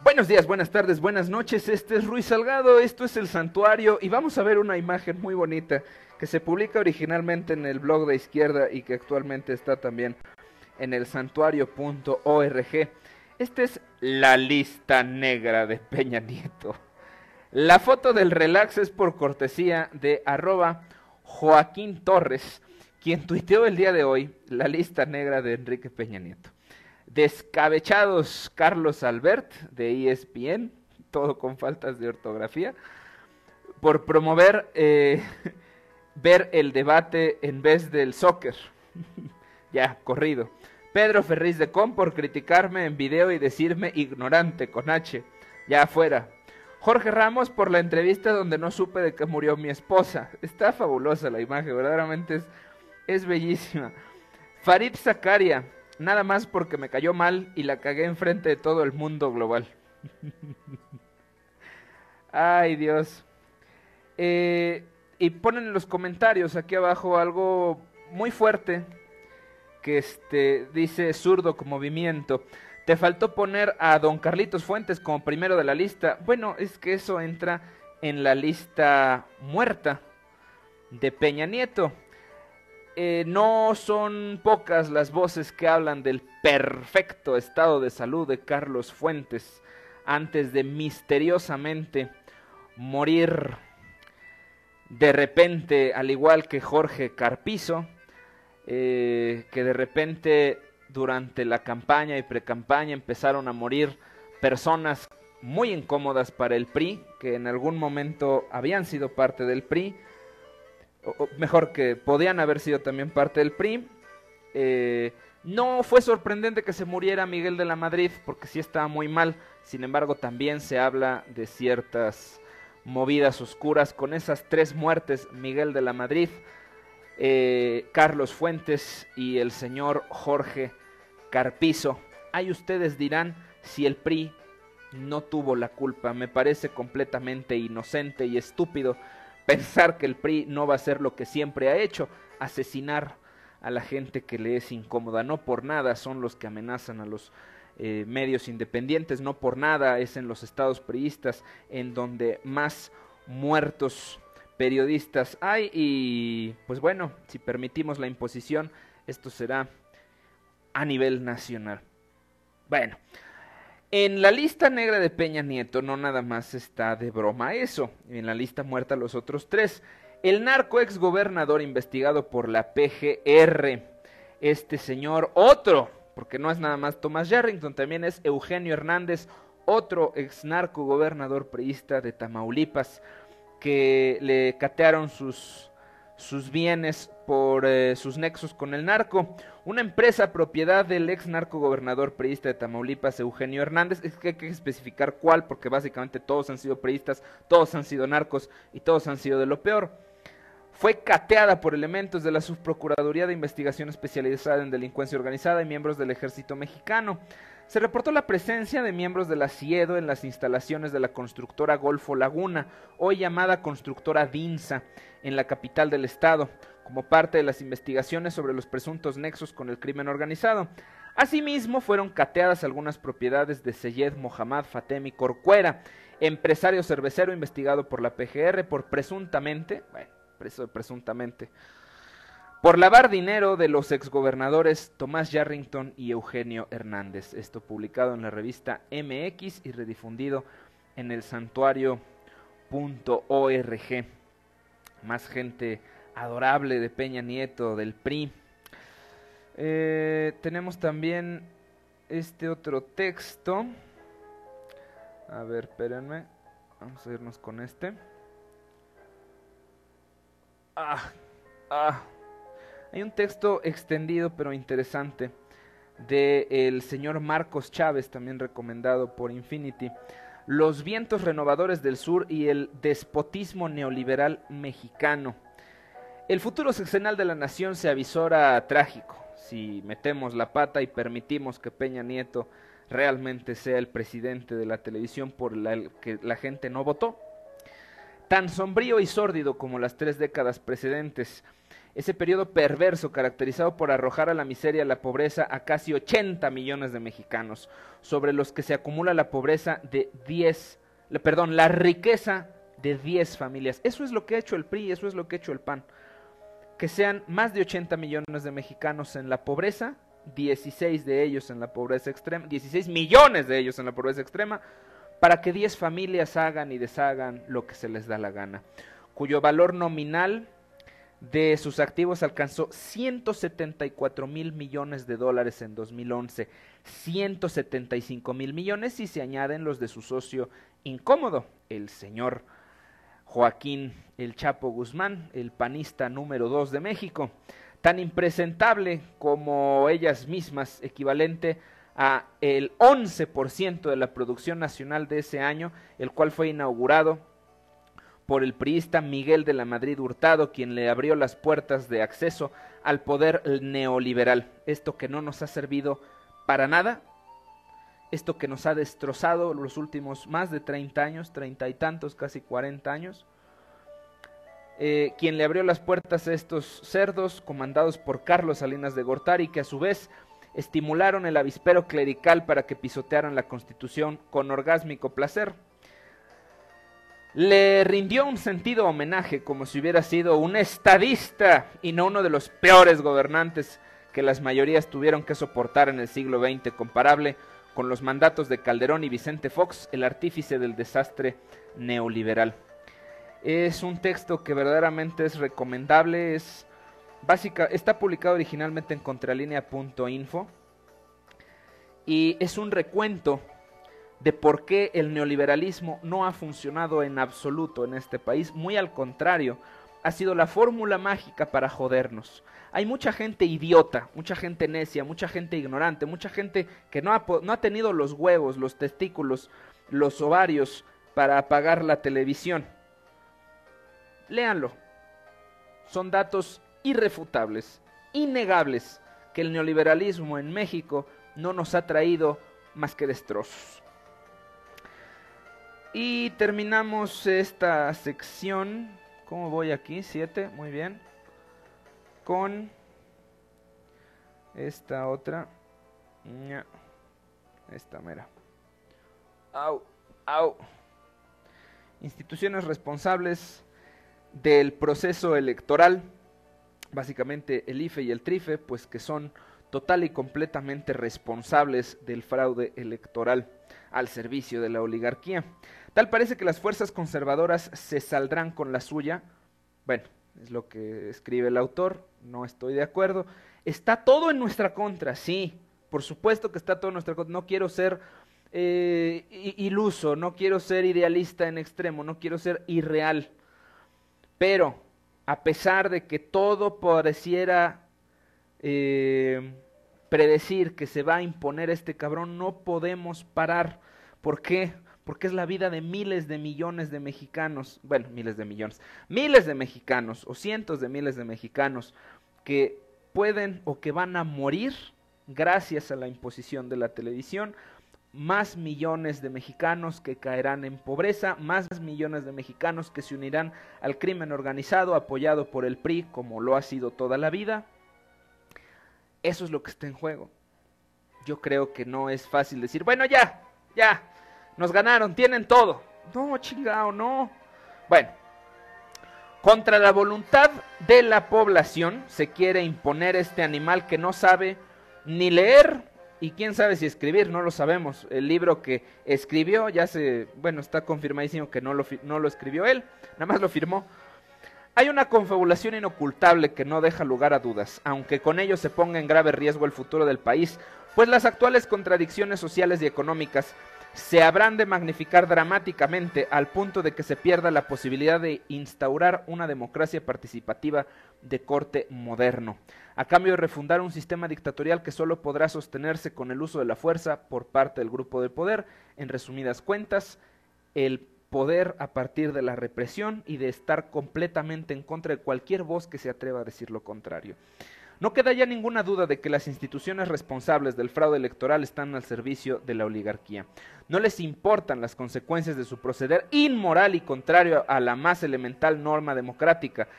Buenos días, buenas tardes, buenas noches, este es Ruiz Salgado, esto es El Santuario y vamos a ver una imagen muy bonita que se publica originalmente en el blog de Izquierda y que actualmente está también en el santuario.org. Esta es la lista negra de Peña Nieto. La foto del relax es por cortesía de @Joaquín Torres, quien tuiteó el día de hoy la lista negra de Enrique Peña Nieto. Descabechados Carlos Albert de ESPN, todo con faltas de ortografía, por promover ver el debate en vez del soccer. Ya, corrido. Pedro Ferriz de Com por criticarme en video y decirme ignorante con H. Ya afuera. Jorge Ramos por la entrevista donde no supe de que murió mi esposa. Está fabulosa la imagen, verdaderamente es bellísima. Farid Zakaria, nada más porque me cayó mal y la cagué enfrente de todo el mundo global. Ay, Dios. Y ponen en los comentarios aquí abajo algo muy fuerte que dice zurdo con movimiento. Te faltó poner a don Carlitos Fuentes como primero de la lista. Bueno, es que eso entra en la lista muerta de Peña Nieto. No son pocas las voces que hablan del perfecto estado de salud de Carlos Fuentes antes de misteriosamente morir de repente, al igual que Jorge Carpizo, que de repente durante la campaña y precampaña empezaron a morir personas muy incómodas para el PRI, que en algún momento habían sido parte del PRI, o mejor, que podían haber sido también parte del PRI. No fue sorprendente que se muriera Miguel de la Madrid, porque sí estaba muy mal. Sin embargo, también se habla de ciertas movidas oscuras con esas tres muertes: Miguel de la Madrid, Carlos Fuentes y el señor Jorge Carpizo. Ahí ustedes dirán si el PRI no tuvo la culpa. Me parece completamente inocente y estúpido pensar que el PRI no va a hacer lo que siempre ha hecho: asesinar a la gente que le es incómoda. No por nada son los que amenazan a los medios independientes, no por nada es en los estados priistas en donde más muertos periodistas hay. Y pues bueno, si permitimos la imposición, esto será a nivel nacional. Bueno, en la lista negra de Peña Nieto no nada más está de broma eso. En la lista muerta los otros tres: el narco exgobernador investigado por la PGR, este señor, otro, porque no es nada más Thomas Yarrington, también es Eugenio Hernández, otro ex narco gobernador priista de Tamaulipas, que le catearon sus bienes por sus nexos con el narco. Una empresa propiedad del ex narco gobernador priista de Tamaulipas, Eugenio Hernández. Es que hay que especificar cuál, porque básicamente todos han sido priistas, todos han sido narcos y todos han sido de lo peor. Fue cateada por elementos de la Subprocuraduría de Investigación Especializada en Delincuencia Organizada y miembros del Ejército Mexicano. Se reportó la presencia de miembros de la CIEDO en las instalaciones de la constructora Golfo Laguna, hoy llamada constructora DINSA, en la capital del estado, como parte de las investigaciones sobre los presuntos nexos con el crimen organizado. Asimismo, fueron cateadas algunas propiedades de Seyed Mohammad Fatemi Corcuera, empresario cervecero investigado por la PGR por presuntamente, por lavar dinero de los exgobernadores Tomás Yarrington y Eugenio Hernández. Esto publicado en la revista MX y redifundido en el santuario.org. Más gente adorable de Peña Nieto, del PRI. Tenemos también este otro texto. A ver, espérenme. Vamos a irnos con este. Hay un texto extendido pero interesante del señor Marcos Chávez, también recomendado por Infinity: los vientos renovadores del sur y el despotismo neoliberal mexicano. El futuro sexenal de la nación se avisora trágico si metemos la pata y permitimos que Peña Nieto realmente sea el presidente de la televisión por la que la gente no votó. Tan sombrío y sórdido como las 3 décadas precedentes, ese periodo perverso caracterizado por arrojar a la miseria y la pobreza a casi 80 millones de mexicanos, sobre los que se acumula la pobreza de la riqueza de 10 familias. Eso es lo que ha hecho el PRI, eso es lo que ha hecho el PAN. Que sean más de 80 millones de mexicanos en la pobreza, 16 de ellos en la pobreza extrema, 16 millones de ellos en la pobreza extrema, para que 10 familias hagan y deshagan lo que se les da la gana, cuyo valor nominal de sus activos alcanzó 174 mil millones de dólares en 2011, 175 mil millones si se añaden los de su socio incómodo, el señor Joaquín El Chapo Guzmán, el panista número 2 de México, tan impresentable como ellas mismas, equivalente a el 11% de la producción nacional de ese año, el cual fue inaugurado por el priista Miguel de la Madrid Hurtado, quien le abrió las puertas de acceso al poder neoliberal. Esto que no nos ha servido para nada, esto que nos ha destrozado los últimos más de 30 años, 30 y tantos, casi 40 años, quien le abrió las puertas a estos cerdos, comandados por Carlos Salinas de Gortari, que a su vez estimularon el avispero clerical para que pisotearan la Constitución con orgásmico placer. Le rindió un sentido homenaje como si hubiera sido un estadista y no uno de los peores gobernantes que las mayorías tuvieron que soportar en el siglo XX, comparable con los mandatos de Calderón y Vicente Fox, el artífice del desastre neoliberal. Es un texto que verdaderamente es recomendable, está publicado originalmente en contralinea.info y es un recuento de por qué el neoliberalismo no ha funcionado en absoluto en este país. Muy al contrario, ha sido la fórmula mágica para jodernos. Hay mucha gente idiota, mucha gente necia, mucha gente ignorante, mucha gente que no ha tenido los huevos, los testículos, los ovarios para apagar la televisión. Léanlo. Son datos irrefutables, innegables, que el neoliberalismo en México no nos ha traído más que destrozos. Y terminamos esta sección, ¿cómo voy aquí? 7, muy bien. Con esta otra. Esta mera. Au, au. Instituciones responsables del proceso electoral, básicamente el IFE y el TRIFE, pues que son total y completamente responsables del fraude electoral al servicio de la oligarquía. Tal parece que las fuerzas conservadoras se saldrán con la suya. Bueno, es lo que escribe el autor, no estoy de acuerdo. Está todo en nuestra contra, sí, por supuesto que está todo en nuestra contra. No quiero ser iluso, no quiero ser idealista en extremo, no quiero ser irreal. Pero, a pesar de que todo pareciera predecir que se va a imponer este cabrón, no podemos parar. ¿Por qué? Porque es la vida de miles de millones de mexicanos, bueno, miles de mexicanos o cientos de miles de mexicanos que pueden o que van a morir gracias a la imposición de la televisión, más millones de mexicanos que caerán en pobreza, más millones de mexicanos que se unirán al crimen organizado apoyado por el PRI como lo ha sido toda la vida. Eso es lo que está en juego. Yo creo que no es fácil decir, bueno, ya, nos ganaron, tienen todo. No, chingado, no. Bueno, contra la voluntad de la población se quiere imponer este animal que no sabe ni leer y quién sabe si escribir, no lo sabemos. El libro que escribió está confirmadísimo que no lo escribió él, nada más lo firmó. Hay una confabulación inocultable que no deja lugar a dudas, aunque con ello se ponga en grave riesgo el futuro del país, pues las actuales contradicciones sociales y económicas se habrán de magnificar dramáticamente al punto de que se pierda la posibilidad de instaurar una democracia participativa de corte moderno, a cambio de refundar un sistema dictatorial que solo podrá sostenerse con el uso de la fuerza por parte del grupo del poder. En resumidas cuentas, el poder a partir de la represión y de estar completamente en contra de cualquier voz que se atreva a decir lo contrario. No queda ya ninguna duda de que las instituciones responsables del fraude electoral están al servicio de la oligarquía. No les importan las consecuencias de su proceder inmoral y contrario a la más elemental norma democrática.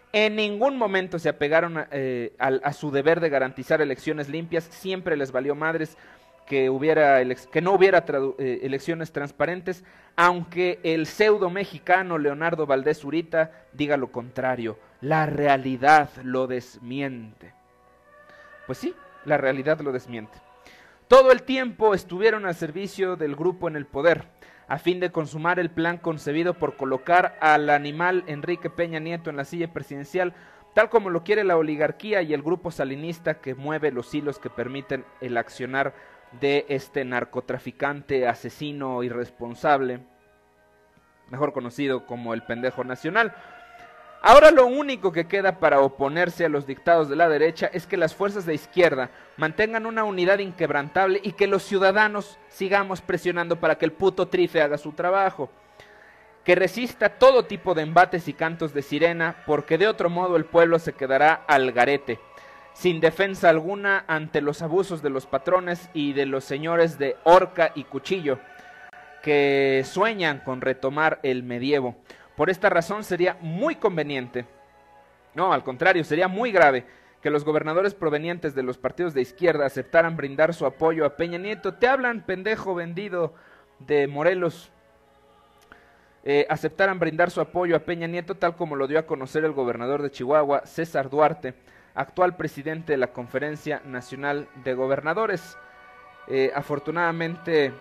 En ningún momento se apegaron a su deber de garantizar elecciones limpias, siempre les valió madres que no hubiera elecciones transparentes, aunque el pseudo mexicano Leonardo Valdés Zurita diga lo contrario. La realidad lo desmiente. Pues sí, la realidad lo desmiente. Todo el tiempo estuvieron al servicio del grupo en el poder, a fin de consumar el plan concebido por colocar al animal Enrique Peña Nieto en la silla presidencial, tal como lo quiere la oligarquía y el grupo salinista que mueve los hilos que permiten el accionar de este narcotraficante, asesino irresponsable, mejor conocido como el pendejo nacional. Ahora lo único que queda para oponerse a los dictados de la derecha es que las fuerzas de izquierda mantengan una unidad inquebrantable y que los ciudadanos sigamos presionando para que el puto Trife haga su trabajo. Que resista todo tipo de embates y cantos de sirena, porque de otro modo el pueblo se quedará al garete, sin defensa alguna ante los abusos de los patrones y de los señores de horca y cuchillo, que sueñan con retomar el medievo. Por esta razón sería muy conveniente, no, al contrario, sería muy grave que los gobernadores provenientes de los partidos de izquierda aceptaran brindar su apoyo a Peña Nieto. Te hablan, pendejo vendido de Morelos. Aceptaran brindar su apoyo a Peña Nieto, tal como lo dio a conocer el gobernador de Chihuahua, César Duarte, actual presidente de la Conferencia Nacional de Gobernadores. Afortunadamente,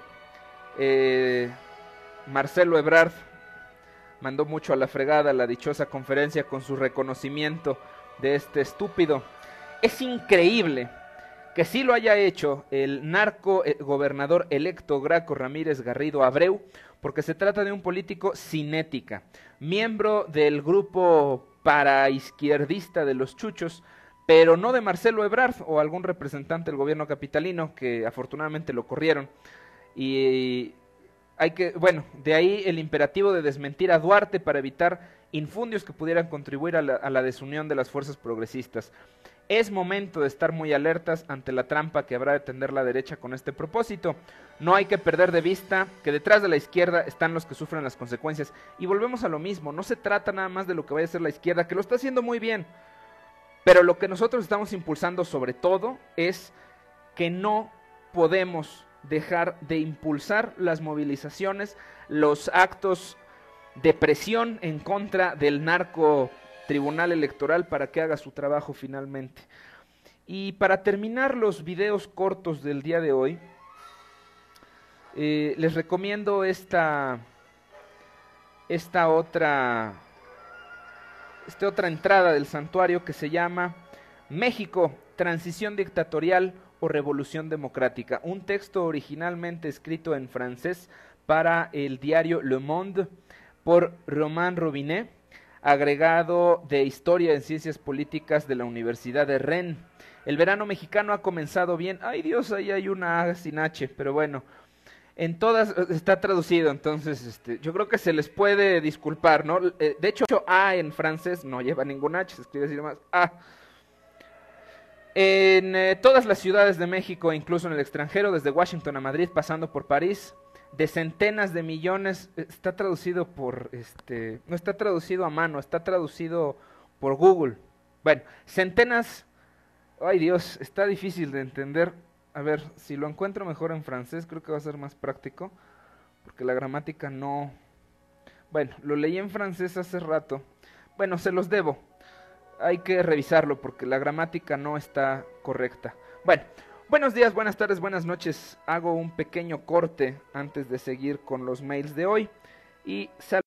Marcelo Ebrard mandó mucho a la fregada la dichosa conferencia con su reconocimiento de este estúpido. Es increíble que sí lo haya hecho el narco gobernador electo Graco Ramírez Garrido Abreu, porque se trata de un político sin ética, miembro del grupo paraizquierdista de los Chuchos, pero no de Marcelo Ebrard o algún representante del gobierno capitalino, que afortunadamente lo corrieron. Y de ahí el imperativo de desmentir a Duarte para evitar infundios que pudieran contribuir a la desunión de las fuerzas progresistas. Es momento de estar muy alertas ante la trampa que habrá de tender la derecha con este propósito. No hay que perder de vista que detrás de la izquierda están los que sufren las consecuencias. Y volvemos a lo mismo, no se trata nada más de lo que vaya a hacer la izquierda, que lo está haciendo muy bien. Pero lo que nosotros estamos impulsando sobre todo es que no podemos dejar de impulsar las movilizaciones, los actos de presión en contra del narco tribunal electoral para que haga su trabajo finalmente. Y para terminar los videos cortos del día de hoy, les recomiendo esta otra entrada del santuario que se llama México, transición dictatorial o revolución democrática, un texto originalmente escrito en francés para el diario Le Monde por Romain Robinet, agregado de Historia en Ciencias Políticas de la Universidad de Rennes. El verano mexicano ha comenzado bien. Ay Dios, ahí hay una A sin H, pero bueno, en todas está traducido, entonces yo creo que se les puede disculpar, ¿no? De hecho, A en francés no lleva ningún H, se escribe así nomás A. En todas las ciudades de México, incluso en el extranjero, desde Washington a Madrid, pasando por París, de centenas de millones, está traducido por, no está traducido a mano, está traducido por Google. Bueno, centenas, ay Dios, está difícil de entender. A ver, si lo encuentro mejor en francés, creo que va a ser más práctico, porque la gramática no... Bueno, lo leí en francés hace rato. Bueno, se los debo. Hay que revisarlo porque la gramática no está correcta. Bueno, buenos días, buenas tardes, buenas noches. Hago un pequeño corte antes de seguir con los mails de hoy. Y